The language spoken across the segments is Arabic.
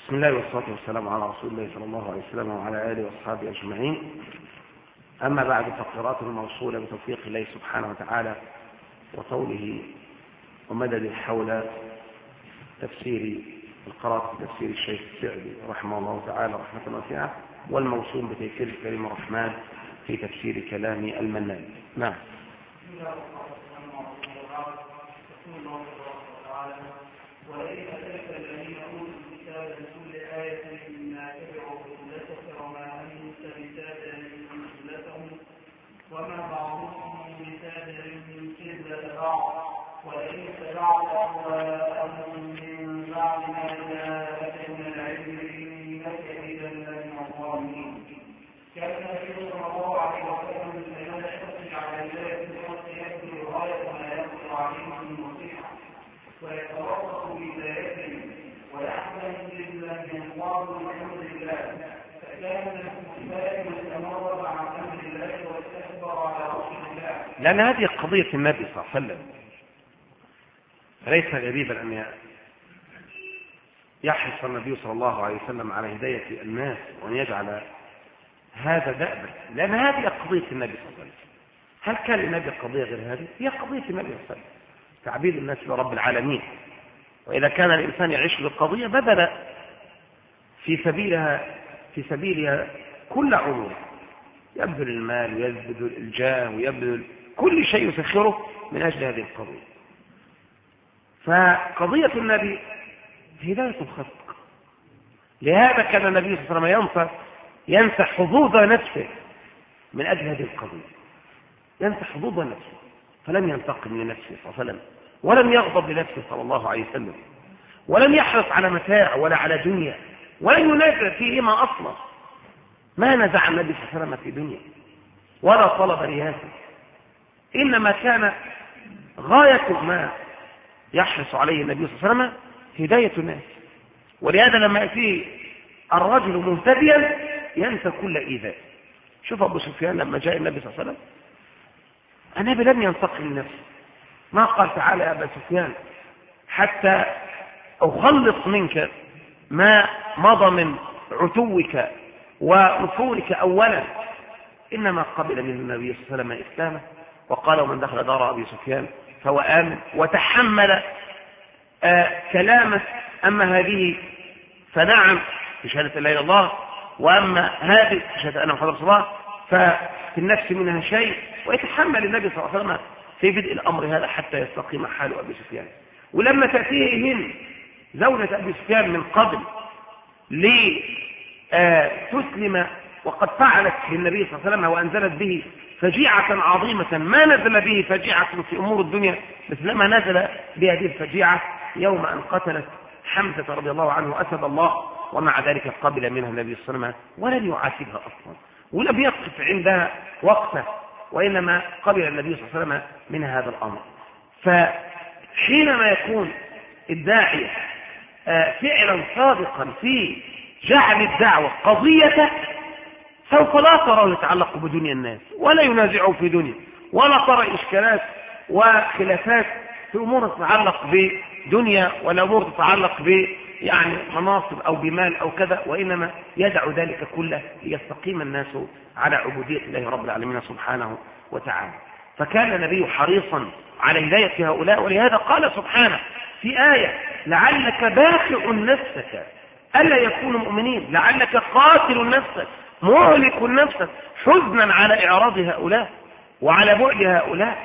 بسم الله والصلاة والسلام على رسول الله صلى الله عليه وسلم وعلى آله وأصحابه أجمعين. أما بعد، فقراءته الموصولة بتوفيق الله سبحانه وتعالى وطوله ومدد حول تفسير القراءة في تفسير الشيخ السعدي رحمه الله تعالى رحمة واسعة، والموصول بتيسير الكريم الرحمن في تفسير كلام المنان. نعم. وما بعضهم بسادر من كذلة بعض ولئن اتبعت أهواءهم من بعد ما جاءك من العلم إنك إذا لمن الظالمين. كان النبي صلى الله عليه وسلم لمن يحتج على ذلك الحق يبدو غاية ما يقدر عليه من نصيحة ويتوسط بذاته ويحزن إلا من قال بأمر الله، فكان المسلم يتمرد عن أمر الله واستكبر على رسول الله. لأن هذه قضية النبي صلى الله عليه وسلم، ليس غريبا أن يحرص النبي صلى الله عليه وسلم على هداية الناس وأن يجعل هذا دأبا، لأن هذه قضية النبي صلى الله عليه وسلم. هل كان للنبي قضية غير هذه؟ هي قضية النبي صلى الله عليه وسلم، تعبيد الناس لرب العالمين. وإذا كان الإنسان يعيش بالقضية بذل في سبيلها كل عمره، يبذل المال ويبذل الجاه ويبذل كل شيء يسخره من أجل هذه القضية. فقضية النبي هداية الخلق، لهذا كان النبي صلى الله عليه وسلم ينسى حظوظ نفسه من أجل هذه القضية، ينسى حظوظ نفسه، فلم ينتقم لنفسه صلى الله عليه وسلم، ولم يغضب لنفسه صلى الله عليه وسلم، ولم يحرص على متاع ولا على دنيا، ولم ينازع فيهما أصلا. ما نزع النبي صلى الله عليه وسلم في دنيا ولا طلب رياسة، إنما كان غاية ما يحرص عليه النبي صلى الله عليه وسلم هداية الناس. ولهذا لما يأتي الرجل مهتديا ينسى كل إيذاء. شوف أبو سفيان لما جاء النبي صلى الله عليه وسلم، النبي لم ينتقم لنفسه، ما قال تعالى يا أبا سفيان حتى أخلص منك ما مضى من عتوك ونفورك أولا، إنما قبل من النبي صلى الله عليه وسلم إسلامه وقال ومن دخل دار أبي سفيان فهو آمن، وتحمل كلامه. أما هذه فنعم بشهادة لا إله إلا الله، وأما هذه بشهادة أن محمد رسول الله ففي النفس منها شيء، ويتحمل النبي صلى الله عليه وسلم في بدء الأمر هذا حتى يستقيم حال أبي سفيان. ولما تأتيه هند زوجة أبي سفيان من قبل لتسلم وقد فعلت للنبي صلى الله عليه وسلم وأنزلت به فجيعة عظيمة ما نزل به فجيعة في أمور الدنيا مثلما نزل بهذه الفجيعة يوم أن قتلت حمزة رضي الله عنه أسد الله، ومع ذلك قبل منها النبي صلى الله عليه وسلم ولم يعاتبها أصلا ولم يقف عندها وقفة، وإنما قبل النبي صلى الله عليه وسلم من هذا الأمر. فحينما يكون الداعية فعلا صادقا في جعل الدعوة قضية سوف لا ترى يتعلق بدنيا الناس ولا ينازعه في دنيا، ولا ترى إشكالات وخلافات في أمور تتعلق بدنيا ولا أمور تتعلق يعني مناصب أو بمال أو كذا، وإنما يدع ذلك كله ليستقيم الناس على عبودية الله رب العالمين سبحانه وتعالى. فكان النبي حريصا على هداية هؤلاء، ولهذا قال سبحانه في آية لعلك باخع نفسك ألا يكونوا مؤمنين، لعلك قاتل نفسك مهلك نفسك حزنا على إعراض هؤلاء وعلى بعد هؤلاء.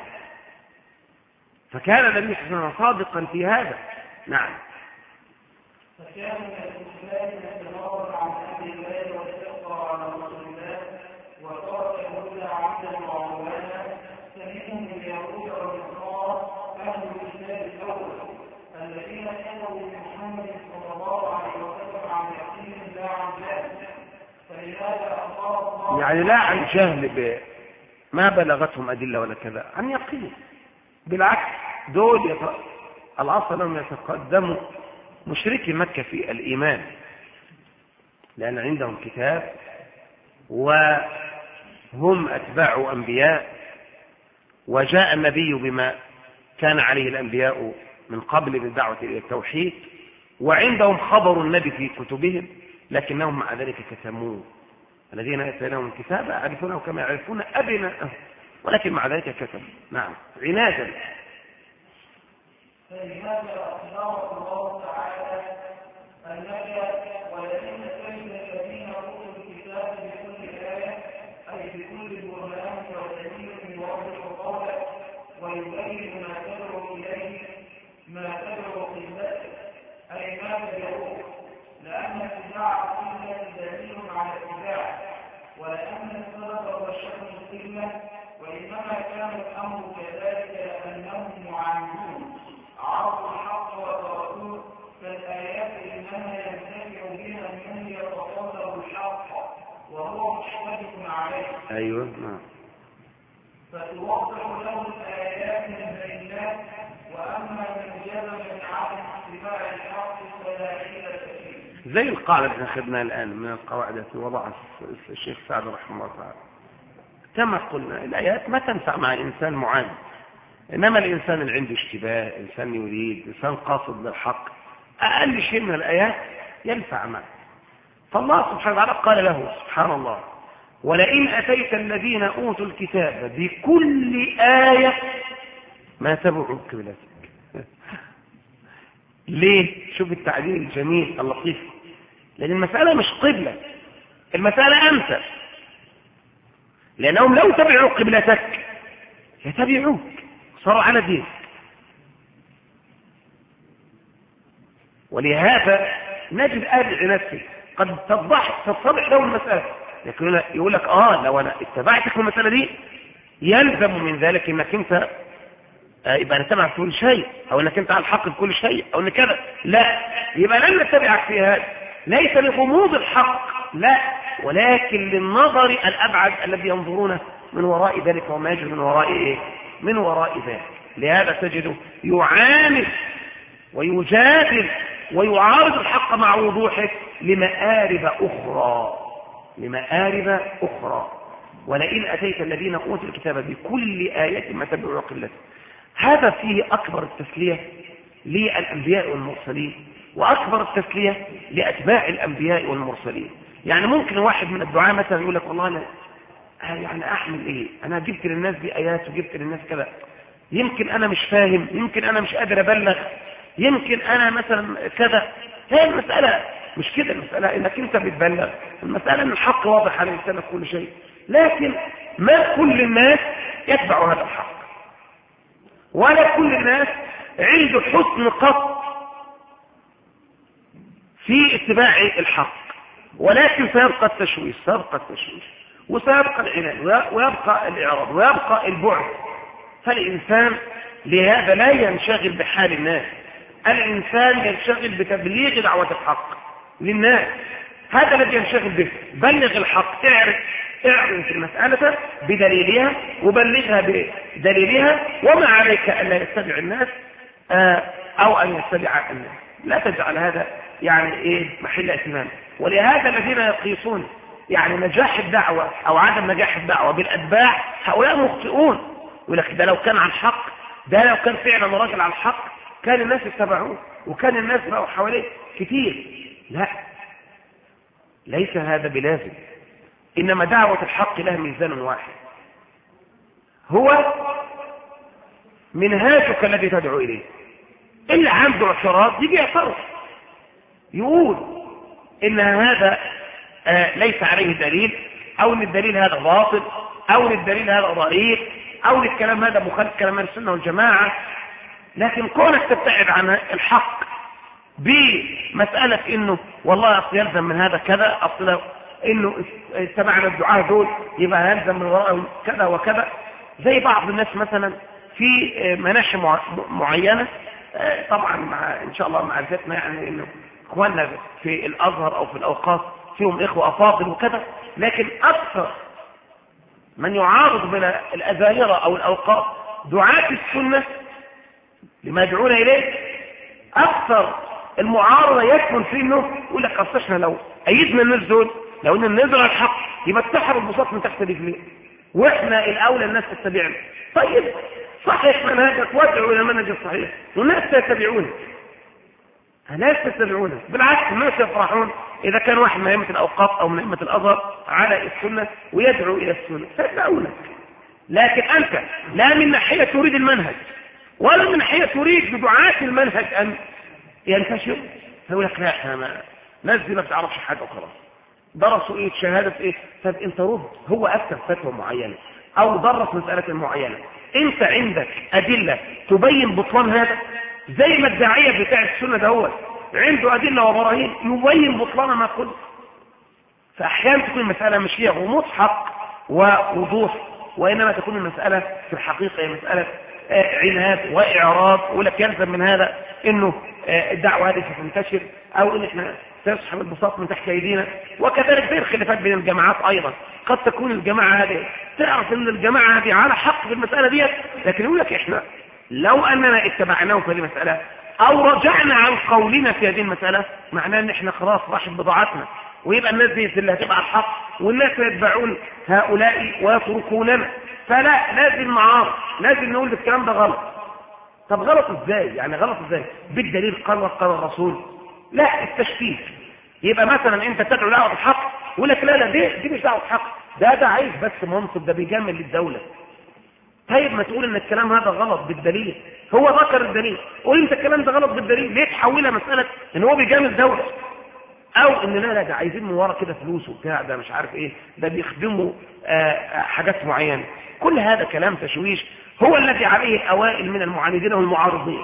فكان النبي صلى الله عليه وسلم صادقا في هذا. نعم. فكان الإسلام يتناول عن أمر الله واستكبر على رسول الله وترك الهدى عبدا وعوانا، فمنهم اليهود والنصارى أهل الإسلام الأول الذين كانوا بمحمد صلى الله عليه وسلم عن يقين لا عن جهل، فلهذا أمر الله يعني لا عن جهل ما بلغتهم أدلة ولا كذا، عن يقين. بالعكس دول الأصل لهم يتقدموا مشركي مكة في الإيمان، لأن عندهم كتاب وهم أتباع أنبياء، وجاء النبي بما كان عليه الأنبياء من قبل بالدعوة إلى التوحيد، وعندهم خبر النبي في كتبهم، لكنهم مع ذلك كتموه. الذين آتيناهم الكتاب يعرفونه كما يعرفون أبناءهم، ولكن مع ذلك كتموا. نعم، عنادا. فلهذا أخبر الله تعالى أنك ولئن أتيت الذين أوتوا الكتاب بكل آية أي بكل برهان ودليل يوضح قولك ويبين ما تدعو إليه ما تدعو قبلته أي ما تدعوه، لأن اتباع القبلة دليل على اتباعه، ولأن السبب هو شأن القبلة، وإنما كان الأمر كذلك أنهم معاندون عرضوا الحق وتركوه، فالآيات إنما ينتفع بها من يتطلب الحق وهو مشتبك عليه. أيوه نعم. فتوضح له الآيات من بينات، وأما من جزم عن اتباع الحق فلا حيلة فيه. زي القاعدة اللي أخذناها الآن من القواعد التي وضعها الشيخ سعد رحمه الله تعالى. كما قلنا الآيات ما تنفع مع إنسان معاند، إنما الإنسان اللي عنده اشتباه، إنسان يريد، إنسان قاصد للحق، أقل شيء من الآيات ينفع معه. فالله سبحانه وتعالى قال له سبحان الله: ولئن أتيت الذين أوتوا الكتاب بكل آية ما تبعوا قبلتك. ليه؟ شوف التعبير الجميل اللطيف، لأن المسألة مش قبلة، المسألة أمثل، لأنهم لو تبعوا قبلتك يتبعوك، صاروا على دين. ولهذا نجد أهل نفسه قد تتضح له المسألة، لكن يقول لك لو أنا اتبعتك في المسألة دي يلزم من ذلك انك انت يبقى نتبع في كل شيء، او انك انت على الحق في كل شيء، او ان كذا. لا، يبقى لن نتبعك في هذا، ليس لغموض الحق، لا، ولكن للنظر الابعد الذي ينظرونه من وراء ذلك وما يجري من وراء ايه؟ من وراء ذلك. لهذا تجده يعاند ويجادل ويعارض الحق مع وضوحه لمآرب أخرى. ولئن أتيت الذين أوتوا الكتاب بكل آية ما تبعوا قبلته. هذا فيه أكبر التسلية للأنبياء والمرسلين، وأكبر التسلية لأتباع الأنبياء والمرسلين. يعني ممكن واحد من الدعاة مثلا يقول لك والله أنا يعني أحمل إيه؟ أنا جبت للناس دي آيات وجبت للناس كذا، يمكن أنا مش فاهم، يمكن أنا مش قادر أبلغ، يمكن أنا مثلا كذا. هي المسألة مش كده، المسألة إنك أنت بتبلغ، المسألة إن الحق واضح على الإنسان في كل شيء، لكن ما كل الناس يتبع هذا الحق، ولا كل الناس عنده حسن قصد في اتباع الحق، ولكن سيبقى التشويش، وسيبقى العناد، ويبقى الإعراض، ويبقى البعد. فالإنسان لهذا لا ينشغل بحال الناس، الإنسان ينشغل بتبليغ دعوة الحق للناس، هذا الذي ينشغل به. بلغ الحق، اعرف المسألة بدليلها وبلغها بدليلها، وما عليك ألا يتبع الناس أو أن يتبع الناس. لا تجعل هذا يعني محل اهتمام. ولهذا الذين يقيسون يعني نجاح الدعوة أو عدم نجاح الدعوة بالأتباع، هؤلاء مخطئون. يقول لك ده لو كان على الحق، ده لو كان فعلا راجل على الحق كان الناس اتبعوه وكان الناس بقوا حواليه كتير. لا، ليس هذا بلازم. إنما دعوة الحق لها ميزان واحد، هو منهاجك الذي تدعو إليه. اللي عنده اعتراض يجي يعترض، يقول إن هذا ليس عليه دليل، أو إن الدليل هذا باطل، أو إن الدليل هذا ضعيف، أو إن الكلام هذا مخالف كلام السنة والجماعة. لكن كونك تبتعد عن الحق بمسألة إنه والله أصل يلزم من هذا كذا، أصل إنه اتبعنا الدعاة دول يبقى يلزم من وراءهم كذا وكذا، زي بعض الناس مثلا في مناحي معينة. طبعا مع إن شاء الله معرفتنا يعني إنه إخواننا في الأزهر أو في الأوقاف فيهم إخوة أفاضل وكذا، لكن أكثر من يعارض من الأزاهرة أو الأوقاف دعاة السنة لما يدعون إليه، أكثر المعارضة يكمن في إنه يقول لك أصلنا لو أيدنا الناس دول، لو إن النزل الحق يبقى اتسحب البساط من تحت رجليه، وإحنا الأولى الناس تتبعنا. طيب صحيح منهجك وادعوا إلى المنهج الصحيح والناس تتبعونه، لا يستمعون، بالعكس الناس يفرحون إذا كان واحد من أئمة الأوقاف أو من أئمة الأزهر على السنة ويدعو إلى السنة فيدعونك. لكن أنت لا من ناحية تريد المنهج ولا من ناحية تريد بدعاة المنهج أن ينتشر، فيقول لك لا احنا ناس دي ما بتعرفش حاجة وخلاص، درسوا ايه شهادة ايه. طب انت رد، هو افتى فتوى معينة او درس مسألة معينة، انت عندك ادلة تبين بطلان هذا؟ زي ما الداعية بتاع السنة ده هو عنده ادلة وبراهين يبين بطلان ما قلت. فاحيانا تكون المسألة مش هي غموض حق ووضوح، وانما تكون المسألة في الحقيقة هي مسألة عناد واعراض، ولك يلزم من هذا انه الدعوة هذه ستنتشر او ان احنا سيصحب البساط من تحت ايدينا. وكذلك زي الخلافات بين الجماعات ايضا، قد تكون الجماعة هذه تعرف ان الجماعة هذه على حق في المسألة دي، لكن يقول لك احنا لو اننا اتبعناه في هذه المسألة او رجعنا عن قولنا في هذه المسألة معناه ان احنا خلاص راحت بضاعتنا، ويبقى الناس دي اللي هتبقى الحق والناس يتبعون هؤلاء ويتركوننا. فلا، لازم معارض، لازم نقول الكلام ده غلط. طب غلط ازاي؟ يعني غلط ازاي؟ بالدليل قال الرسول؟ لا، التشكيك. يبقى مثلا انت تدعو دعوة الحق يقول لك لا دي مش دعوة حق، ده عايز بس منصب، ده بيجامل للدولة. طيب ما تقول ان الكلام هذا غلط بالدليل، هو ذكر الدليل، قول انت الكلام ده غلط بالدليل، ليه تحولها مسألة ان هو بيجامل دولة او ان لا ده عايزين من ورا كده فلوس وبتاع، ده مش عارف ايه، ده بيخدموا حاجات معينة. كل هذا كلام تشويش هو الذي عليه اوائل من المعاندين والمعارضين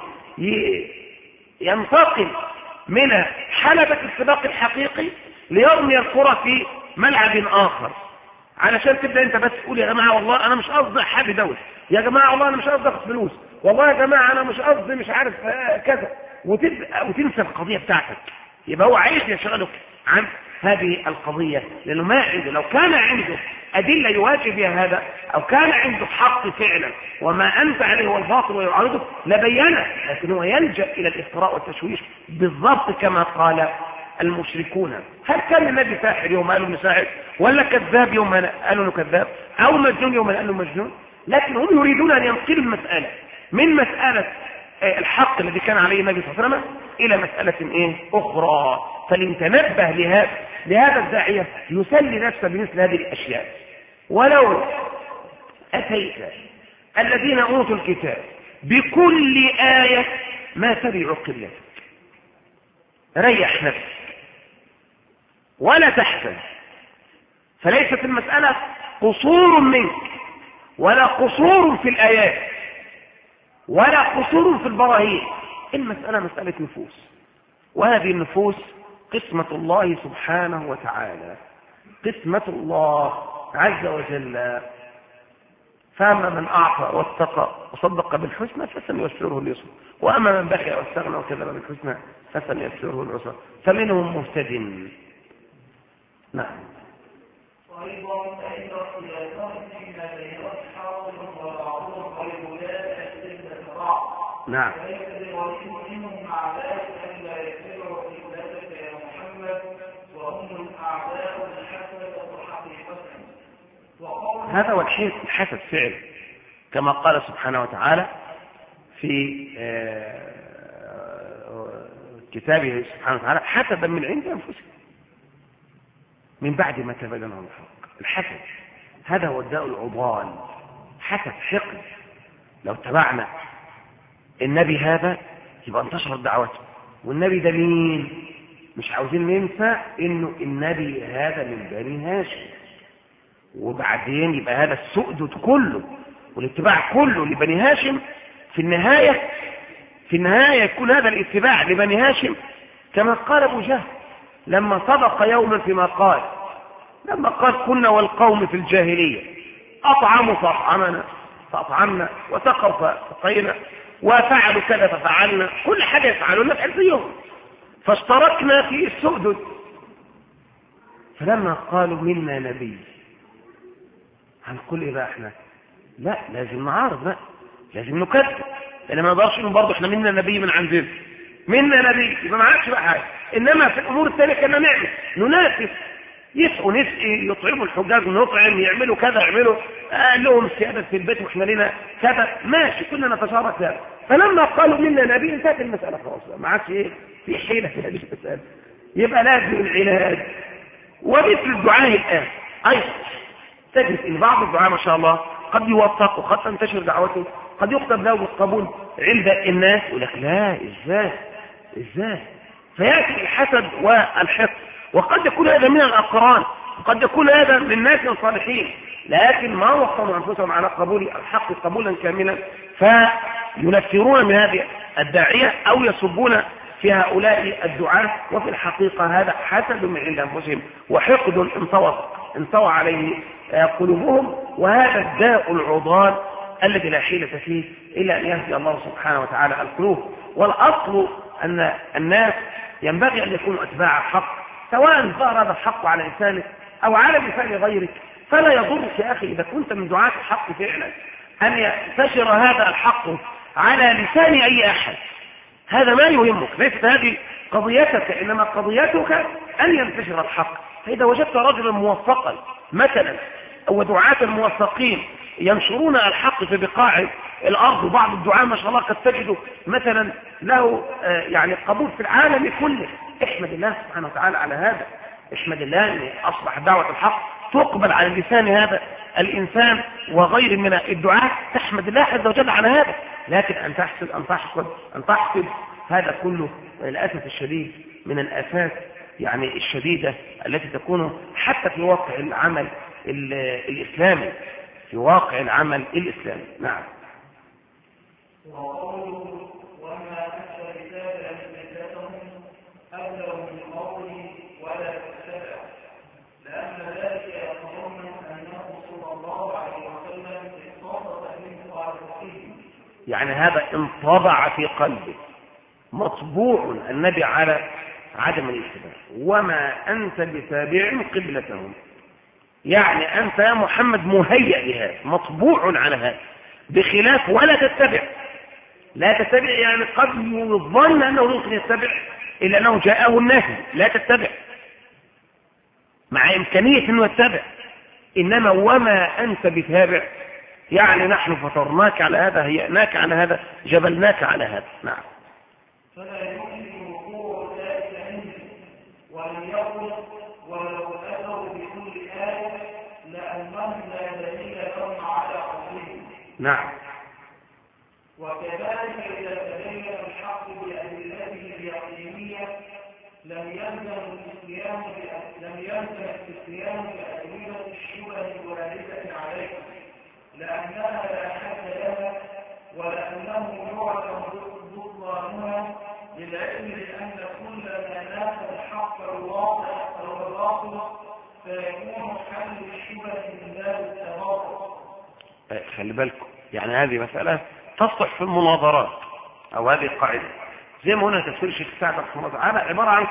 ينتقل من حلبة السباق الحقيقي ليرمي الكرة في ملعب اخر، علشان تبدأ انت بس تقول يا جماعة والله انا مش قصدي حاجة دولة، يا جماعة والله انا مش قصدي اخد فلوس، والله يا جماعة انا مش قصدي مش عارف كذا، وتنسى القضية بتاعتك. يبقى هو عايز يشغلك عن هذه القضية، لأنه ما عنده، لو كان عنده أدلة يواجه بها هذا أو كان عنده حق فعلا وما أنت عليه هو الباطل ويعارضه لبينه، لكن هو يلجأ إلى الافتراء والتشويش بالضبط كما قال المشركون. هل كان النبي ساحر يوم قالوا انه ساحر، ولا كذاب يوم قالوا انه كذاب، أو مجنون يوم قالوا مجنون؟ لكن هم يريدون أن ينقلوا المسألة من مسألة الحق الذي كان عليه النبي صلى الله عليه وسلم إلى مسألة أخرى. فلنتنبه لهذا الداعية يسلي نفسه بمثل هذه الأشياء. ولو أتيت الذين أوتوا الكتاب بكل آية ما تبعوا قبلتك، ريح نفسك ولا تحزن، فليست المسألة قصور منك ولا قصور في الآيات ولا قصور في البراهين، المسألة مسألة نفوس، وهذه النفوس قسمة الله سبحانه وتعالى، قسمة الله عز وجل. فأما من أعطى واتقى وصدق بالحسنى فسنيسره اليسرى، وأما من بخل واستغنى وكذب بالحسنى فسنيسره العسرى، فمنهم مهتد. نعم. وأيضا فإن اختلافات فيما بين أصحاب وبعضهم والولاة أشد بعض. نعم. وليس بغريب منهم مع ذلك أن لا يتبعوا قبلتك يا محمد، وهم الأعداء الحسنة حقيقة. هذا هو الحسد فعل، كما قال سبحانه وتعالى في كتابه سبحانه وتعالى: حسدا من عند أنفسهم من بعد ما تبين لهم الحق. الحسد هذا هو الداء العضال، حسد حقد. لو تبعنا النبي هذا يبقى انتشرت دعوته، والنبي ده مين؟ مش عاوزين ننسى انه النبي هذا من بني هاشم، وبعدين يبقى هذا السؤدد كله والاتباع كله لبني هاشم. في النهاية يكون هذا الاتباع لبني هاشم كما قال أبو جهل لما صدق يوما فيما قال، لما قال: كنا والقوم في الجاهلية أطعموا فأطعمنا وسقوا فسقينا وفعلوا كذا ففعلنا، كل حاجة يفعلون نفعل زيهم، فاشتركنا في السؤدد. فلما قالوا منا نبي، هنقول إيه بقى احنا؟ لا، لازم نعارض بقى، لازم نكذب، لأن ما نقدرش إنه برضه احنا منا نبي من عندنا، منا نبي يبقى ما عادش بقى حاجة. إنما في الأمور الثانية كنا نعمل ننافس، يسقوا نسقي، يطعموا الحجاج نطعم، يعملوا كذا يعملوا، لهم سيادة في البيت واحنا لنا كذا، ماشي، كنا نتشارك ذلك. فلما قالوا منا نبي انتهت المسألة خلاص، ما عادش ايه في حيلة في هذه المسألة، يبقى لازم العلاج. ومثل الدعاء الآن أيضا تجد إن بعض الدعاء ما شاء الله قد يوفق وقد تنتشر دعوته، قد يكتب له بالقبول عند الناس، يقول لك لا إزاي فيأتي الحسد والحقد. وقد يكون هذا من الأقران، وقد يكون هذا من ناس صالحين، لكن ما وصلوا أنفسهم على قبول الحق قبولا كاملا، فينفرون من هذه الداعية أو يصبون في هؤلاء الدعاة، وفي الحقيقة هذا حسد من عند أنفسهم وحقد انطوى عليه قلوبهم، وهذا الداء العضال الذي لا حيلة فيه إلا أن يهدي الله سبحانه وتعالى القلوب. والأصل أن الناس ينبغي أن يكونوا أتباع الحق، سواء ظهر هذا الحق على لسانك أو على لسان غيرك، فلا يضرك يا أخي إذا كنت من دعاة الحق فعلا أن ينتشر هذا الحق على لسان أي أحد، هذا ما يهمك، ليست هذه قضيتك، إنما قضيتك أن ينتشر الحق. فإذا وجدت رجلا موفقا مثلا أو دعاة موفقين ينشرون الحق في بقاع الأرض، وبعض الدعاة ما شاء الله قد تجد مثلا له يعني قبول في العالم كله، احمد الله سبحانه وتعالى على هذا، احمد الله أن أصبح دعوة الحق تقبل على لسان هذا الإنسان وغير من الدعاة، تحمد الله عز وجل على هذا. لكن أن تحسد هذا كله للأسف الشديد من الآفات يعني الشديدة التي تكون حتى في واقع العمل الإسلامي، في واقع العمل الإسلامي. نعم. وقوله وما أنت بتابع ملتهم أبلغ من قوله ولا تتبع، لأن ذلك يتضمن أنه صلى الله عليه وسلم اتصف من خالقه، يعني هذا انطبع في قلبه، مطبوع النبي على عدم الاتباع. وما أنت بتابع قبلتهم، يعني أنت يا محمد مهيئ لهذا، مطبوع على هذا، بخلاف ولا تتبع. لا تتبع يعني قد يظن أنه ممكن يتبع إلا أنه جاءه النهي، لا تتبع مع إمكانية أنه يتبع. إنما وما أنت بتابع يعني نحن فطرناك على هذا، هيئناك على هذا، جبلناك على هذا. نعم. فلا يمكن وقوع ذلك عنده، ولم يقل ولو أتوا بكل آية لأنهم لا دليل لهم على قولهم. نعم. وكذلك إذا تبين الحق بأدلته اليقينية لم يلزم الاستسلام بأدلة الشبه الواردة عليه، لأنها لا حد لها، ولأنه يعلم بطلانها للعلم لأن كل ما نافى الحق الواقع أو الباطل فيكون حل الشبه من باب التواطؤ. خلي بالكم، يعني هذه مسألة تصلح في المناظرات، أو هذه قاعدة زي ما هنا تفسير الشيخ سعد رحمه الله تعالى عبارة عن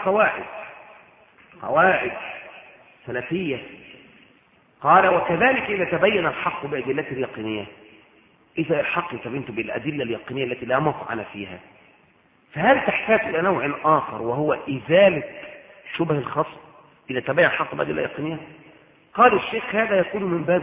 قواعد سلفية. قال وكذلك إذا تبين الحق بأدلته اليقينية، إذا الحق تبينت بالأدلة اليقينية التي لا مطعن فيها، فهل تحتاج إلى نوع آخر وهو إزالة شبه الخصم إذا تبين الحق بأدلة يقينية؟ قال الشيخ هذا يكون من باب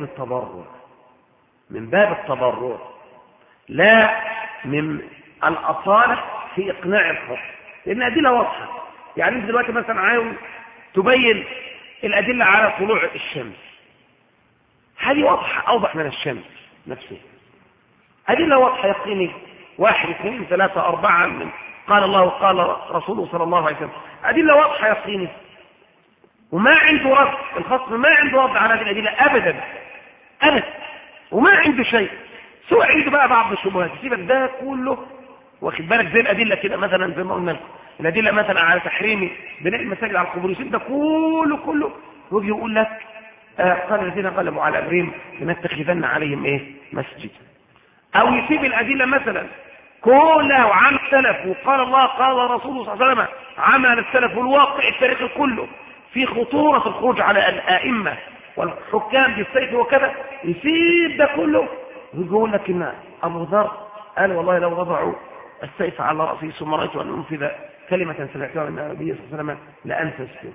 التضرع، لا من الأصالة في إقناع الخصم، لأن الأدلة واضحة. يعني أنت دلوقتي مثلا عايز تبين الأدلة على طلوع الشمس، هذه واضحة أوضح من الشمس نفسها، أدلة واضحة يقيني 1 2 3 4 من قال الله وقال رسوله صلى الله عليه وسلم، أدلة واضحة يقيني، وما عنده رد، الخصم ما عنده رد على هذه الأدلة أبدا، وما عنده شيء، سواء عنده بقى بعض الشبهات يسيبك ده كله، واخد بالك زي الأدلة كده مثلا زي ما قلنا لكم، الأدلة مثلا على تحريم بناء المساجد على القبور، يسيب ده كله ويجي يقول لك قال الذين غلبوا على أمرهم لنتخذن عليهم مسجد، أو يسيب الأدلة مثلا كلها وعمل السلف وقال الله قال رسوله صلى الله عليه وسلم، عمل السلف والواقع التاريخي كله في خطورة الخروج على الآئمة والحكام بالسيف وكذا، يسيب ده كله ويقول لك إن أبو ذر قال والله لو وضعوا السيف على رأسه ثم رأيت أن أنفذ كلمة سمعتها من النبي صلى الله عليه وسلم لأنفذ.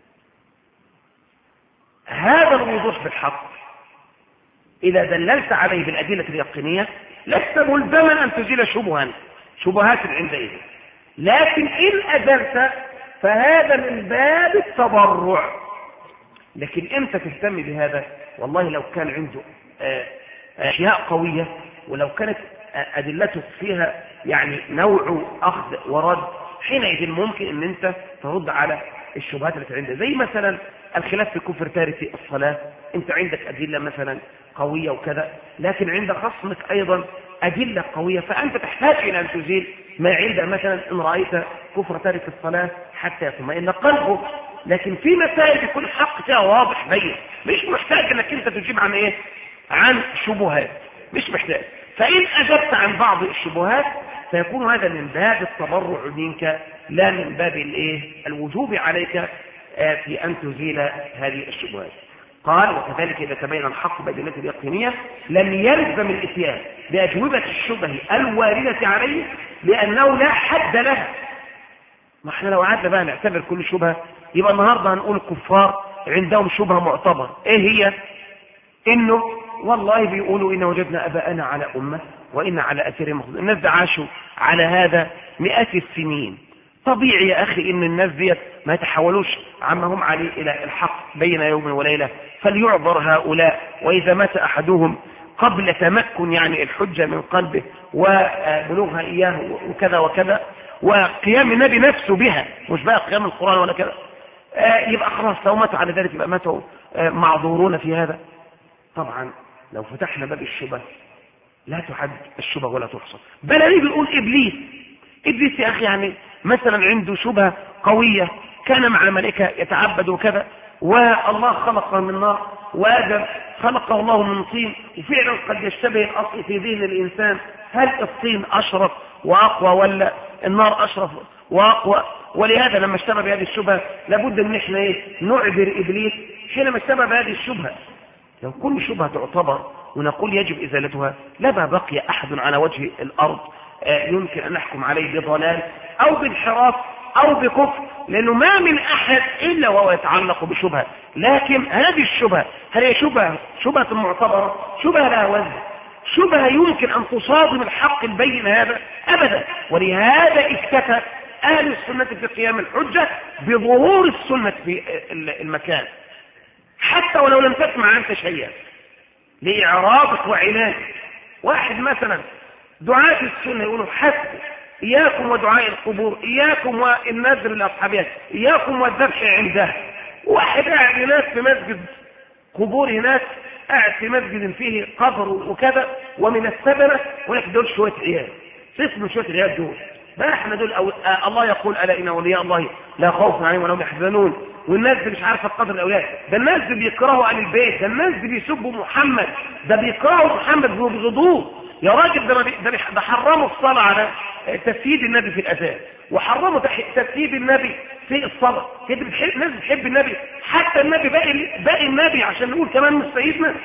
هذا الوضوح بالحق إذا دللت عليه بالأدلة اليقينية لست ملزما أن تزيل شبها، شبهات عندئذ. لكن إن أزلت فهذا من باب التضرع. لكن أنت تهتم بهذا، والله لو كان عنده أشياء قوية، ولو كانت أدلته فيها يعني نوع أخذ ورد، حينئذ ممكن أن أنت ترد على الشبهات التي عنده. زي مثلا الخلاف في كفر تارك الصلاة، أنت عندك أدلة مثلا قوية وكذا، لكن عند خصمك أيضا أدلة قوية، فأنت تحتاج إلى أن تزيل ما عنده. مثلا إن رأيت كفر تارك الصلاة حتى يطمئن قلبه، لكن في مسائل يكون حق فيها واضح بين، مش محتاج أنك أنت تجيب عن إيه؟ عن شبهات، مش محتاج. فإن أجبت عن بعض الشبهات فيكون هذا من باب التضرع منك، لا من باب الوجوب عليك في أن تزيل هذه الشبهات. قال وكذلك إذا تبين الحق بأدلته اليقينية لم يلزم الإتيان بأجوبة الشبه الواردة عليه، لأنه لا حد لها. ما احنا لو قعدنا بقى نعتبر كل شبهة، يبقى النهاردة هنقول الكفار عندهم شبهة معتبر. ايه هي؟ انه والله بيقولوا إن وجدنا أباءنا على أمة وإن على أثرهم مخلصون. الناس ده عاشوا على هذا مئات السنين. طبيعي يا أخي إن الناس ديت ما يتحولوش عما هم عليه إلى الحق بين يوم وليلة، فليعذر هؤلاء. وإذا مات أحدهم قبل تمكن يعني الحجة من قلبه وبلوغها إياه وكذا وكذا، وقيام النبي نفسه بها، مش بقى قيام القرآن ولا كذا، يبقى خلاص لو ماتوا على ذلك يبقى ماتوا معذورون في هذا. طبعا لو فتحنا باب الشبه لا تعد الشبه ولا تحصى. بل نيجي نقول إبليس يا أخي، يعني مثلا عنده شبهة قوية، كان مع الملائكة يتعبد وكذا، والله خلق من نار، وآدم خلقه الله من طين، وفعلا قد يشتبه الأصل في ذهن الإنسان، هل الطين أشرف وأقوى ولا النار أشرف وأقوى؟ ولهذا لما اشتبه بهذه الشبهة لابد ان احنا نعذر إبليس حينما اشتبه بهذه الشبهة. لو كل شبهة تعتبر ونقول يجب إزالتها لما بقي أحد على وجه الأرض يمكن أن نحكم عليه بضلال أو بانحراف أو بكفر، لأنه ما من أحد إلا وهو يتعلق بشبهة. لكن هذه الشبهة هل هي شبهة معتبرة؟ شبهة لها وزن؟ شبهة يمكن أن تصادم الحق البين هذا؟ أبدا. ولهذا اكتفى أهل السنة في قيام الحجة بظهور السنة في المكان، حتى ولو لم تسمع أنت شيئا، لإعراضك وعنادك. واحد مثلا دعاة السنة يقولوا حسب إياكم ودعاء القبور، إياكم والنذر لأصحابها، إياكم والذبح عندها. واحد قاعد هناك في مسجد قبور، هناك قاعد في مسجد فيه قبر وكذا ومن السبنة، ولكن دول شوية عيال، اسمه شوية عيال دول بقى. احنا دول الله يقول ألا إن أولياء الله لا خوف عليهم ولا هم يحزنون، والناس دي مش عارفه قدر الاولياء. ده الناس دي بيكرهوا آل البيت، ده الناس دي بيسبوا محمد، ده بيكرهوا محمد وبيبغضوه. يا راجل ده حرموا الصلاه على تسييد النبي في الاذان، وحرموا تسييد النبي في الصلاه. كده الناس بتحب النبي، حتى النبي باقي النبي عشان نقول كمان مش سيدنا.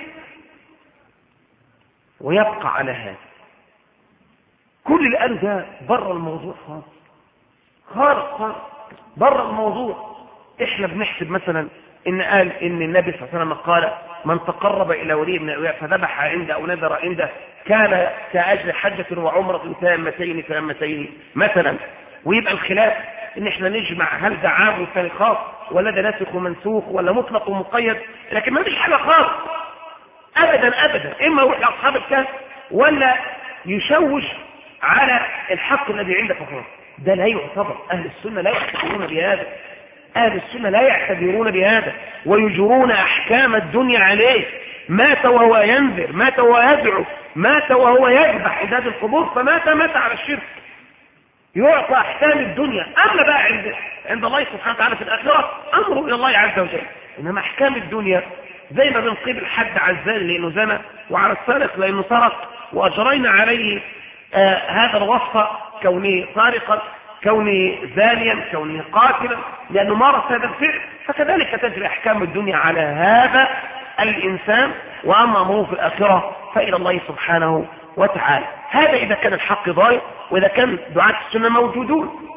ويبقى على هذا كل اللي قال ده بره الموضوع خالص بره الموضوع. احنا بنحسب مثلا ان قال ان النبي صلى الله عليه وسلم قال من تقرب الى ولي من الاولياء فذبح عنده او نذر عنده كان كاجر حجة وعمرة تامتين مثلا. ويبقى الخلاف ان احنا نجمع هل ده عام والثاني خاص، ولا ده ناسخ ومنسوخ، ولا مطلق ومقيد. لكن ما فيش حاجه خاص ابدا. اما يروح لاصحاب الكهف ولا يشوش على الحق الذي عندك فقط. ده لا يعتبر. اهل السنه لا يعتبرون بهذا، أهل السنة لا يعتبرون بهذا، ويجرون أحكام الدنيا عليه. مات وهو ينذر، مات وهو يدعو، مات وهو يذبح عداد القبور، مات على الشرك، يعطى أحكام الدنيا. أما بقى عند الله سبحانه وتعالى في الآخرة أمره إلى الله عز وجل. إنما أحكام الدنيا زي ما بنقيم الحد على الزاني لأنه زنى، وعلى السارق لأنه سرق، وأجرينا عليه هذا الوصف كونه سارقا، كونه زانيا، كونه قاتلا، لأنه مارس هذا الفعل. فكذلك تجري أحكام الدنيا على هذا الإنسان، وأما أمره في الآخرة فإلى الله سبحانه وتعالى. هذا إذا كان الحق ضايع، وإذا كان دعاة السنة موجودون،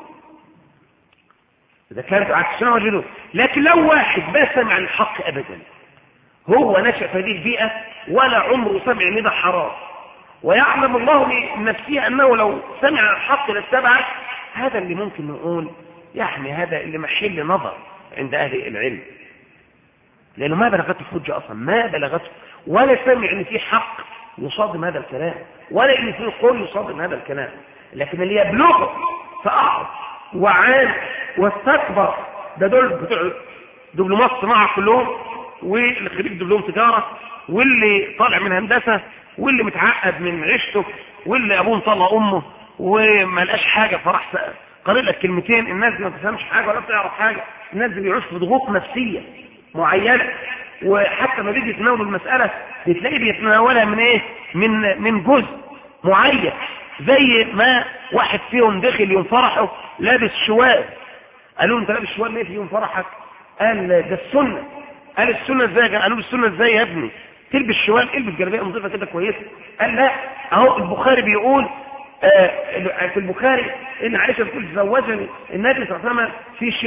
لكن لو واحد ما سمع الحق أبدا، هو نشأ في هذه البيئة ولا عمره سمع ندى حرام، ويعلم الله لنفسه أنه لو سمع الحق لاتبعه. هذا اللي ممكن نقول يعني هذا اللي محل نظر عند أهل العلم، لأنه ما بلغته الحجة أصلا، ما بلغته، ولا سمع إن في حق يصادم هذا الكلام، ولا إن في قول يصادم هذا الكلام. لكن اللي يبلغه فأعرض وعان واستكبر، ده دول بتوع دبلومات صناعة كلهم، واللي خريج دبلوم تجارة، واللي طالع من هندسة، واللي متعقد من عيشته، واللي أبوه طلع أمه وما لقاش حاجة فراح قرر لك كلمتين. الناس دي ما تفهمش حاجة ولا بتعرف حاجة، الناس دي بيعيش في ضغوط نفسية معينة، وحتى ما بيجي يتناول المسألة بتلاقيه بيتناولها من ايه؟ من جزء معين. زي ما واحد فيهم دخل يوم فرحه لابس شوال، قالوا له انت لابس شوال ليه في يوم فرحك؟ قال ده السنة. قال السنة ازاي؟ قالوا له السنة ازاي يا ابني؟ تلبس شوال، البس جلابيه نظيفه كده كويسه. قال لا، اهو البخاري بيقول في البخاري ان عائشه بتقول تزوجني النبي صلى الله عليه وسلم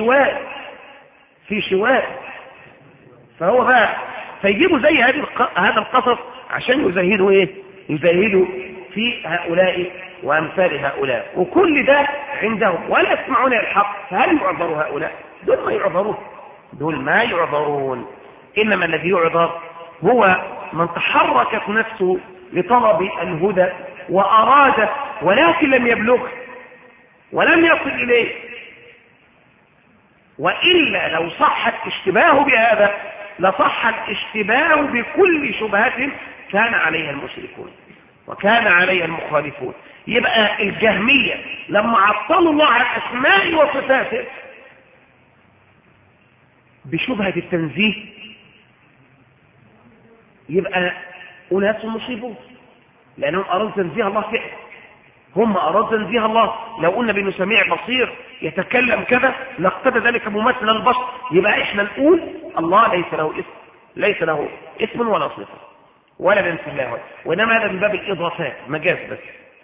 في شوال. فهو بقى فيجيبوا زي هذا القصص عشان يزهدوا ايه؟ يزهدوا في هؤلاء وامثال هؤلاء، وكل ده عندهم ولا يسمعون الحق. فهل يعذروا هؤلاء؟ دول ما يعذرون. انما الذي يعذر هو من تحركت نفسه لطلب الهدى وأراد ولكن لم يبلغ ولم يصل إليه. وإلا لو صح الاشتباه بهذا لصح الاشتباه بكل شبهة كان عليها المشركون وكان عليها المخالفون. يبقى الجهمية لما عطلوا الله على الأسماء وصفاته بشبهة التنزيه يبقى أناس مصيبون، لأنهم أرادوا تنزيه الله فعلا. هم أرادوا تنزيه الله. لو قلنا بأنه سميع بصير يتكلم كذا لاقتضى ذلك ممثل البشر. يبقى إحنا نقول الله ليس له اسم ولا صفة ولا بنسي الله، وإنما هذا من باب الإضافات، مجاز بس.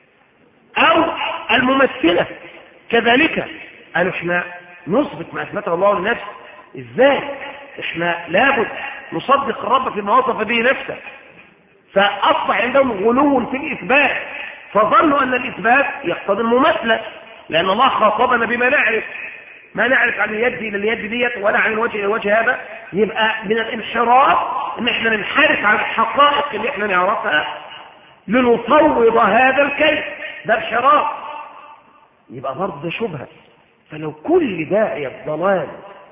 أو الممثلة كذلك قالوا إحنا نثبت ما أثبته الله لنفسه. إزاي؟ إحنا لابد نصدق الرب فيما وصف به نفسه. فأصبح عندهم غلو في الإثبات، فظنوا أن الإثبات يقتضي المماثلة، لأن الله خاطبنا بما نعرف، ما نعرف عن اليد إلى اليد ديت ولا عن الوجه إلى الوجه هذا. يبقى من الانحراف إن إحنا ننحرف عن الحقائق اللي إحنا نعرفها لنفوض هذا الكيف، ده انحراف. يبقى برضه ده شبهة. فلو كل داعي الضلال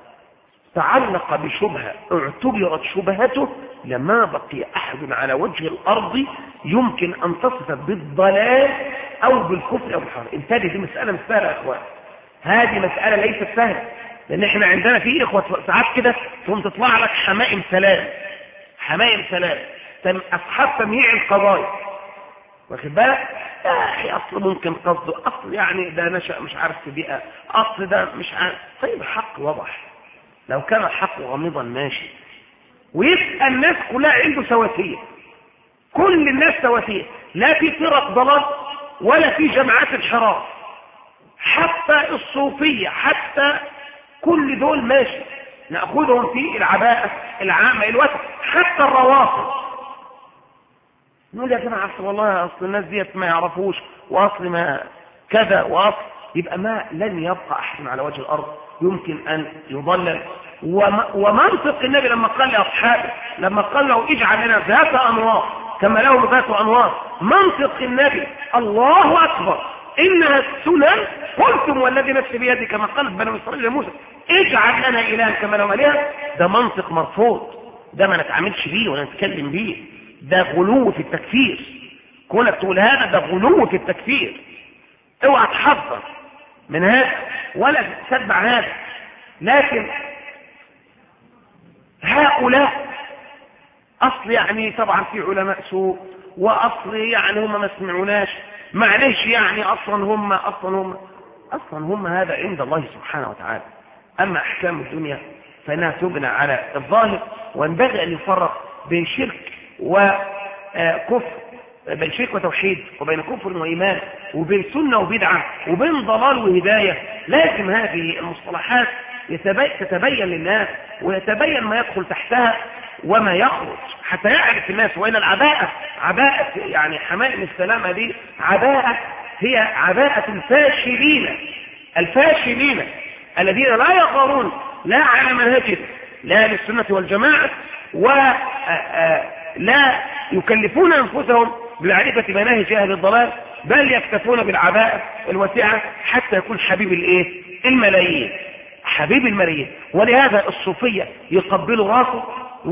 تعلق بشبهة اعتبرت شبهته لما بقي أحد على وجه الأرض يمكن أن تصف بالضلال أو بالكفر أو بالحرام. انتبه، دي مسألة مش سهلة يا أخوان، هذه مسألة ليست سهلة، لأن احنا عندنا في إخوة ساعات كده ثم تطلع لك حمائم سلام أصحاب تمييع القضايا، واخد بالك؟ أخي أصل ممكن قصده، أصل يعني ده نشأ مش عارف في بيئة، أصل ده مش عارف. طيب الحق وضح، لو كان الحق غامضا ماشي، ويبقى الناس كلها عنده سواسية، كل الناس سواسية، لا في فرق ضلال ولا في جماعات انحراف، حتى الصوفية، حتى كل دول ماشي، نأخذهم في العباءة العامة الوسط، حتى الروافض نقول يا جماعة أصل والله أصل الناس ديت ما يعرفوش، وأصل ما كذا وأصل، يبقى ما لن يبقى أحد على وجه الأرض يمكن أن يضلل. ومنطق النبي لما قال لأصحابه، لما قال له اجعل لنا ذات أنوار كما له ذات أنوار، منطق النبي الله أكبر إنها السنن قلتم والذي نفسي بيدي كما قالت بنو إسرائيل لموسى اجعل لنا إلها كما له آلهة. ده منطق مرفوض، ده ما نتعاملش بيه ولا نتكلم بيه، ده غلو في التكفير. كونك تقول هذا ده غلو في التكفير، اوعى تحذر من هذا ولا تتبع هذا. لكن هؤلاء أصل يعني طبعا في علماء سوء، وأصل يعني هم ما سمعوناش، معلش يعني أصلا هم هذا عند الله سبحانه وتعالى. أما أحكام الدنيا فإنها تبنى على الظاهر، وينبغي أن يفرق بين شرك وكفر، بين شرك وتوحيد، وبين كفر وإيمان، وبين سنة وبدعة، وبين ضلال وهداية. لازم هذه المصطلحات تتبين للناس، ويتبين ما يدخل تحتها، وما يخرج حتى يعرف الناس. وإن العباءة عباءة يعني حمائم السلامة دي عباءة، هي عباءة الفاشلين الذين لا يظهرون لا على منهج لا للسنة والجماعة، ولا يكلفون أنفسهم بمعرفة مناهج أهل الضلال، بل يكتفون بالعباءة الواسعة حتى يكون حبيب الملايين، حبيب الملايين. ولهذا الصوفية يقبلوا راسه،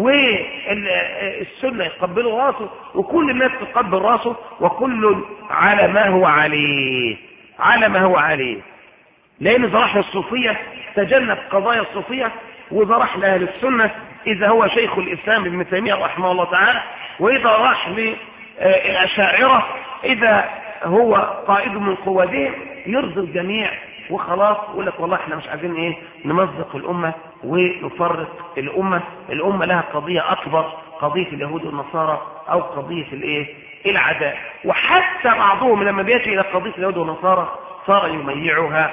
والسنة يقبلوا راسه، وكل الناس تقبل راسه، وكل على ما هو عليه. لأن ذا راح للصوفية تجنب قضايا الصوفية، وإذا راح لأهل السنة إذا هو شيخ الإسلام ابن تيمية رحمه الله تعالى، وإذا راح للأشاعرة إذا هو قائد من قوادهم يرضي الجميع وخلاص. يقول لك والله احنا مش عايزين نمزق الأمة ونفرق الأمة لها قضية أكبر، قضية اليهود والنصارى أو قضية العداء. وحتى بعضهم لما بيجي إلى قضية اليهود والنصارى صار يميعها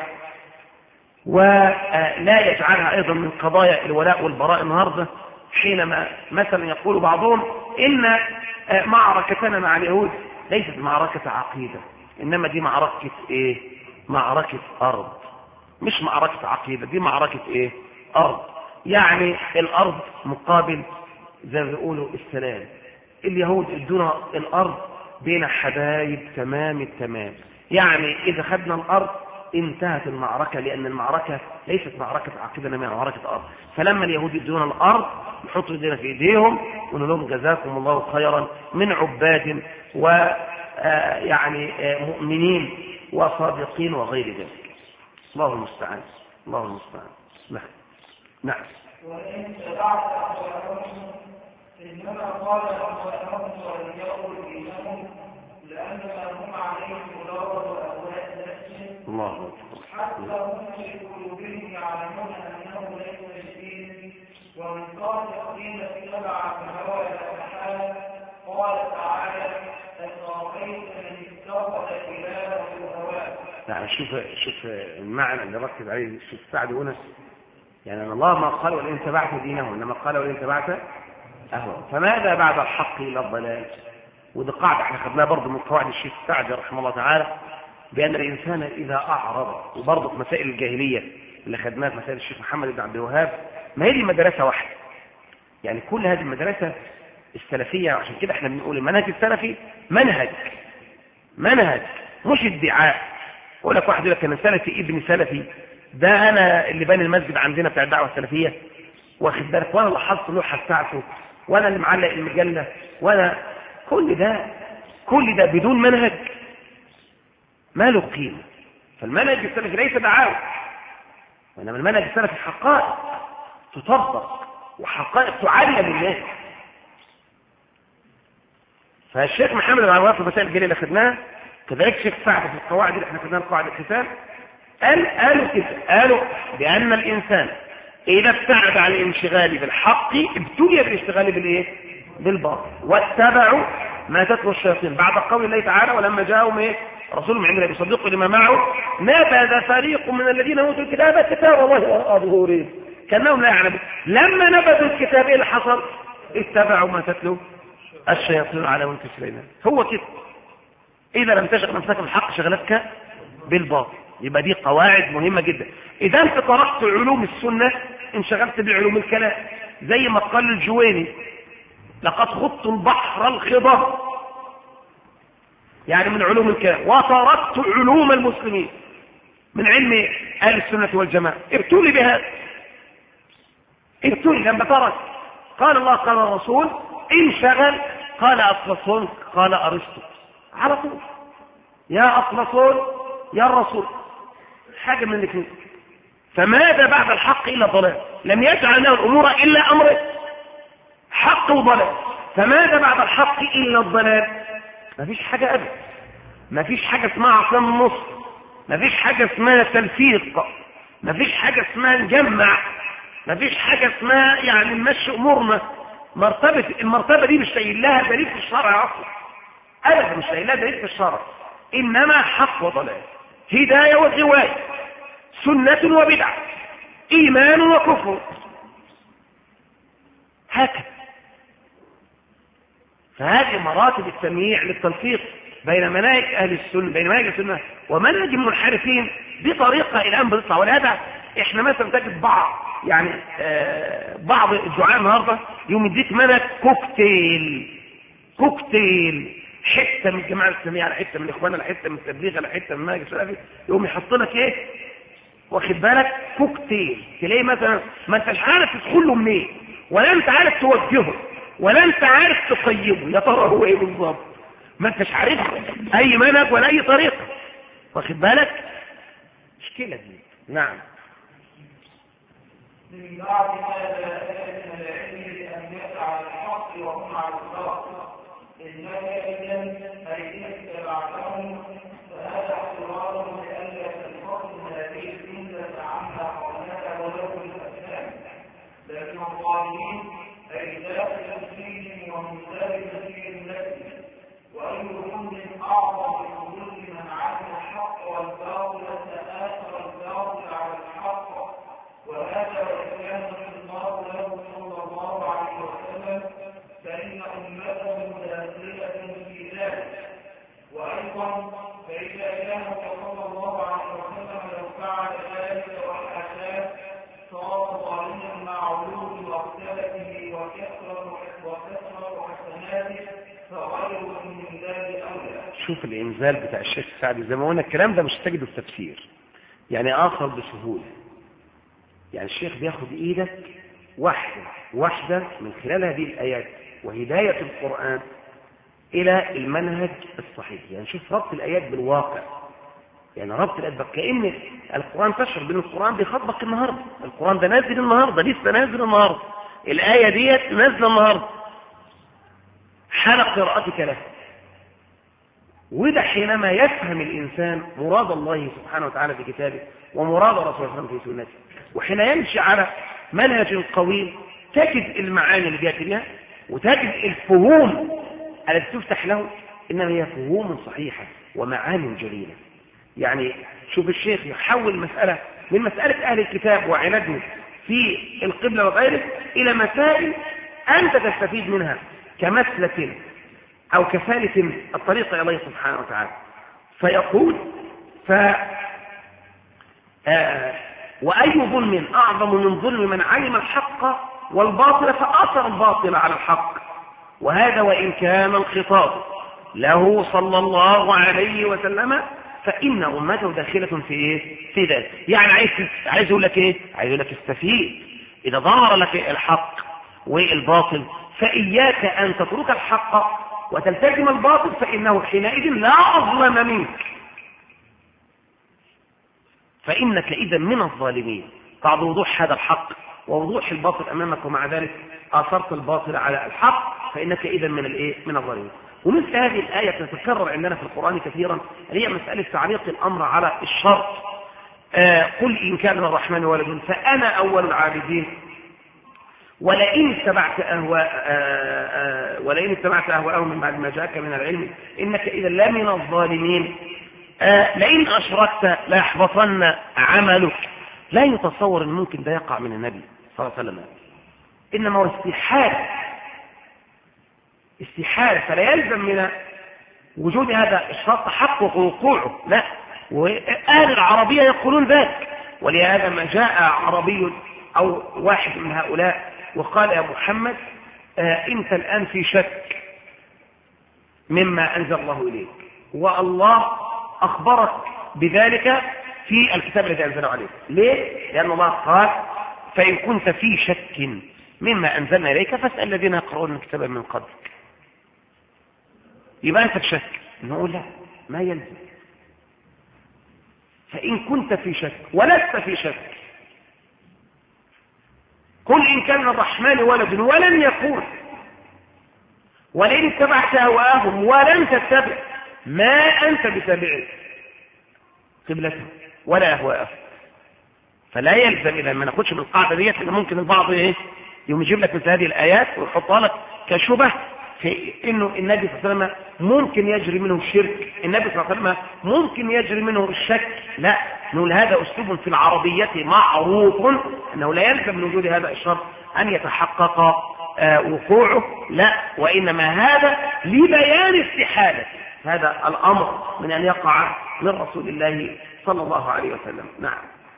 ولا يجعلها أيضا من قضايا الولاء والبراء النهاردة، حينما مثلا يقول بعضهم إن معركتنا مع اليهود ليست معركة عقيدة، إنما دي معركة معركة أرض، مش معركة عقيدة، دي معركة أرض. يعني الأرض مقابل زي ما بيقولوا السلام. اليهود ادونا الأرض بين حبايب تمام التمام، يعني إذا خدنا الأرض انتهت المعركة، لأن المعركة ليست معركة عقيدة إنما معركة أرض. فلما اليهود يدونا الأرض نحط ايدينا في ايديهم ونقول لهم جزاكم الله خيرا من عباد ويعني مؤمنين وصادقين وغير ذلك. الله المستعان. نعم. وإن تبعت أخبارهم إنما قال أخبارهم ولم يقل دينهم، لأنما هم عليه مدور وأولاد نفسه. الله حتى هم في قلوبهم يعلمون أنه ليس بدين، ومن قال الدين اتبع الهوى والحال. قال تعالى: أفرأيت من اتخذ إلهه هواه. يعني شوف المعنى اللي ركز عليه الشيخ سعد هنا. يعني الله ما قال ولئن تبعت دينه، انما قال ولئن تبعت اهوى. فماذا بعد الحق الى الضلال؟ وده قاعده احنا خدناها برضه من قواعد الشيخ سعد رحمه الله تعالى، بان الانسان اذا اعرض، وبرضه في مسائل الجاهليه اللي خدناها في مسائل الشيخ محمد بن عبد الوهاب، ما هي دي مدرسه واحده. يعني كل هذه المدرسه السلفيه، عشان كده احنا بنقول المنهج السلفي منهج مش ادعاء. يقول لك واحد يقول لك انا سلفي ابن سلفي، ده انا اللي باني المسجد عندنا بتاع الدعوه السلفيه، واخد بالك، وانا اللي حصلت اللوحه بتاعته، وانا اللي معلق المجله، وانا كل ده بدون منهج ما له قيمه. فالمنهج السلفي ليس دعاوى، وانما المنهج السلفي حقائق تطبق وحقائق تعلم الناس. فالشيخ محمد بن عبد الوهاب في المسائل الجليله اللي خدناها، كذلك الشيخ سعد في القواعد اللي احنا خدناها قواعد الختام، قالوا بأن الإنسان إذا ابتعد عن الانشغال بالحق ابتلي بالاشتغال بالباطل، واتبعوا ما تتلو الشياطين. بعد قول الله تعالى: ولما جاءهم رسول من عندنا يصدق لما معه نبذ فريق من الذين اوتوا الكتاب كتاب الله وراء ظهورهم كانهم لا يعلمون. لما نبذوا الكتاب ايه اللي حصل؟ اتبعوا ما تتلو الشياطين على ملك سليمان. هو كده، اذا لم تشغل نفسك بالحق شغلتك بالباطل. يبقى دي قواعد مهمة جدا. إذا أنت تركت علوم السنة انشغلت بعلوم الكلام، زي ما قال الجويني: لقد خضت البحر الخضر، يعني من علوم الكلام، وتركت علوم المسلمين من علم أهل السنة والجماعة. ابتلي بهذا، ابتلي لما ترك قال الله قال الرسول، انشغل قال أفلاطون قال أرسطو على طول، يا أفلاطون يا الرسول، حاجة من الاثنين. فماذا بعد الحق إلا ضلال؟ لم يجعل له الأمور إلا أمر حق وضلال. فماذا بعد الحق إلا الضلال؟ ما فيش حاجة أبدا، ما فيش حاجة اسمها عصام النص، ما فيش حاجة اسمها تلفيق، ما فيش حاجة اسمها نجمع، ما فيش حاجة اسمها يعني نمشي أمورنا. المرتبة دي مش لاقيين لها دليل في الشرع أصلا أبدا، مش لاقيين لها دليل في الشرع، إنما حق وضلال، هداية وغواية، سنة وبدعة، إيمان وكفر، هكذا. فهذه مراتب التمييع للتلفيق بين مناهج أهل السنة، بين مناهج السنة ومناهج المنحرفين بطريقة الآن بتطلع. ولهذا احنا مثلا تجد بعض الدعاء النهارده يوم يديك منهج كوكتيل، حته من الجماعه الاسلاميه على حته من الاخوان على حته من التبليغ على حته من المنهج السلفي، يقوم يحط لك ايه، واخد بالك، كوكتيل. تلاقيه مثلا ما انتش عارف تدخل له منين، ولا انت عارف توجهه، ولا انت عارف تقيمه يا ترى هو ايه بالظبط، ما انتش عارف اي منهج ولا اي طريقه، واخد بالك. مشكله دي. نعم. من بعد هذا أتت من العلم بأن يسعى الحق وهم على الباطل إنك إذن أي اتبعتهم فهذا احترام لألا تنفصل هذه الجملة عما حولك ولو الأجسام، لكن الظالمين أي داخل فيهم ومنتهي فيهم نفسه، وأي ظلم أعظم من ظلم من عدل الحق والباطل تآثر الباطل على الحق، وهذا وكان الله له صلى الله عليه وسلم فإن أمته داخلة في ذلك. وأيضا فإذا كان صلى الله عليه وسلم لو فعل ذلك وحاشاه صار ظالما مع علو مغفرته وكثرة حسناته فغير من ذلك أولى. شوف الإنزال بتاع الشيخ سعد زي ما قلنا، الكلام ده مش تجده في تفسير يعني آخر بسهولة. يعني الشيخ بياخد إيدك واحدة من خلال هذه الآيات وهداية القرآن إلى المنهج الصحيح. يعني شوف ربط الآيات بالواقع، يعني ربط الآيات كأن القرآن تشعر بأن القرآن بيخاطبك النهاردة، القرآن ده نازل النهاردة، لسه نازل النهاردة، الآية ديت نازلة النهاردة حال قراءتك له. وده حينما يفهم الإنسان مراد الله سبحانه وتعالى في كتابه ومراد رسول الله صلى الله عليه وسلم في سنته، وحين يمشي على منهج قوي تجد المعاني اللي جاءت بها وتجد الفهوم التي تفتح له، إنما هي فهوم صحيحة ومعاني جليلة. يعني شوف الشيخ يحول مسألة من مسألة أهل الكتاب وعنده في القبلة وغيره إلى مسائل أنت تستفيد منها كمسلة أو كثالث الطريق إلى الله سبحانه وتعالى. فيقول وأي ظلم أعظم من ظلم من علم الحق والباطل فأثر الباطل على الحق، وهذا وإن كان الخطاب له صلى الله عليه وسلم فإن أمته داخلة في إيه؟ في ذلك. يعني عايز يقول لك إيه؟ عايز يقول لك استفيد. إذا ظهر لك الحق والباطل فإياك أن تترك الحق وتلتزم الباطل، فإنه حينئذ لا أظلم منك، فإنك إذا من الظالمين. بعد وضوح هذا الحق ووضوح الباطل أمامك ومع ذلك آثرت الباطل على الحق، فإنك إذا من الظالمين. ومثل هذه الآية تتكرر عندنا في القرآن كثيرا، هي مسألة تعليق الأمر على الشرط. قل إن كان للرحمن ولد فأنا أول العابدين ولئن اتبعت أهواءهم من بعد ما جاءك من العلم إنك إذا لمن الظالمين. لئن أشركت ليحبطن عملك. لا يتصور أن ممكن ده يقع من النبي صلى الله عليه وسلم، إنما هو استحالة. فلا يلزم من وجود هذا الشرط تحقق وقوعه، لا. وأهل العربية يقولون ذلك، ولهذا ما جاء عربي أو واحد من هؤلاء وقال يا محمد أنت الآن في شك مما أنزل الله إليك، والله أخبرك بذلك في الكتاب الذي أنزله عليك. ليه؟ لأن الله قال فإن كنت في شك مما أنزلنا إليك فاسأل الذين يقرؤون الكتاب من قبلك. يبقى أنت في شك. نقول لا، ما يلزم. فإن كنت في شك ولست في شك، قل إن كان الرحمن ولد ولن يكون، ولئن اتبعت أهواءهم ولن تتبع ما أنت بتابع قبلتهم ولا أهواءهم. فلا يلزم إذا ما ناخدش من القاعدة ديت، إن ممكن البعض يوم يجيب لك مثل هذه الآيات ويحطها لك كشبه في إنه النبي صلى الله عليه وسلم ممكن يجري منه الشرك، النبي صلى الله عليه وسلم ممكن يجري منه الشك. لا، نقول هذا أسلوب في العربية معروف أنه لا يلزم من وجود هذا الشرط أن يتحقق وقوعه، لا، وإنما هذا لبيان استحالة هذا الأمر من أن يقع من رسول الله صلى الله عليه وسلم. نعم.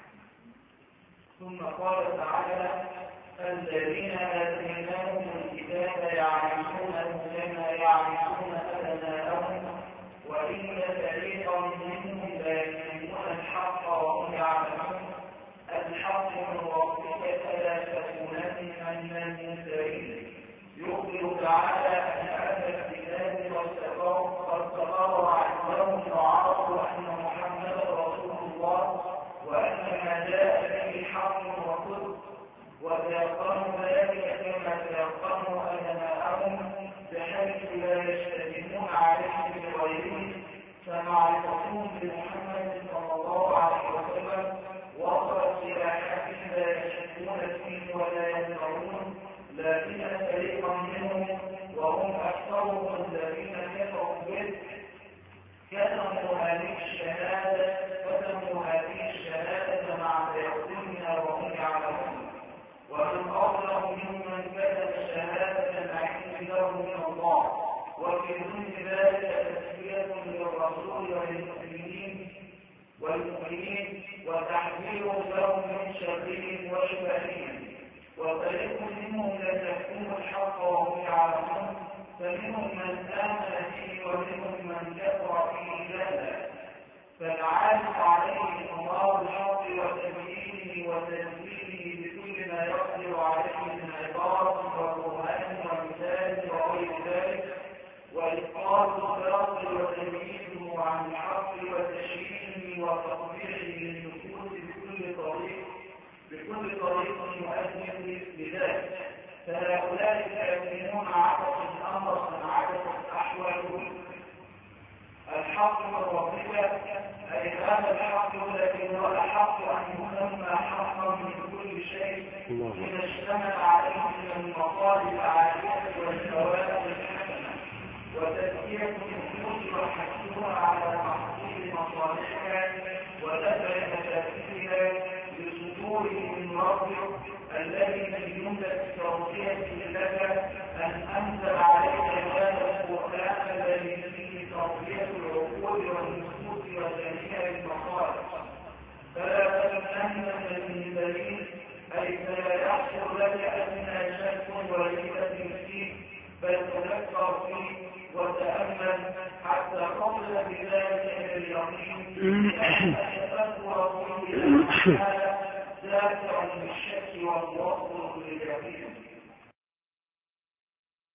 ثم قال تعالى: الذين آتيناهم الكتاب يعرفونه كما يعرفون أبناءهم وإن فريقا منهم لا يكتمون الحق وهم يعلمون الحق من ربك فلا تكونن من الممترين. يخبر تعالى أن أهل الكتاب قد تقرر عندهم وعرفوا أن محمدا رسول الله وأن ما جاء به حق وصدق، وتيقنوا ذلك كما تيقنوا أبناءهم بحيث لا يشتبهون عليه بغيرهم، فمعرفتهم بمحمد صلى الله عليه وسلم وصلت إلى حد لا يشكون فيه ولا يزعمون، لكن فريقا منهم وهم أكثرهم الذين كفروا به كتموا هذه الشهادة مع تيقنها وهم يعلمون. ومن أظلم ممن كتب الشهادة عنده من الله، وفي ضمن ذلك تسلية للرسول والمؤمنين وتحذير لهم من شرهم وشبههم. وفريق منهم لا يحكم الحق وهم يعلمون، فمنهم من آمن به ومنهم من كفر به جهلا. فالعالم عليه الله الحق وتبيينه وتنزيله بكل ما يقدر عليه من عبارة وقرآن ومثال وغير ذلك، وإسقاط الباطل وتمييزه عن الحق وتشريعه وتطبيعه للنفوس بكل طريق مؤدي لذلك. فهؤلاء الكافرون عبث الأمر عبثت أحوالهم. الحق من ربك أي هذا الحق الذي هو الحق أن يسمى حقا من كل شيء إذا اشتمل عليه من المطالب العالية والفوائد الحسنة وتزكية النفوس وحثها على تحصيل مصالحها ودفع مفاسدها لصدوره من ربك الذي من جملة توصيته لك أن أنزل عليك هذا القرآن الذي فيه تربية العقول والنفوس وجميع المصالح. فلا تكونن من المنذرين أي فلا يحصل لك أدنى شك وريبة فيه، بل تذكر فيه وتأمل حتى تصل بذلك إلى اليقين أن تذكر فيه دافع للشك والوصف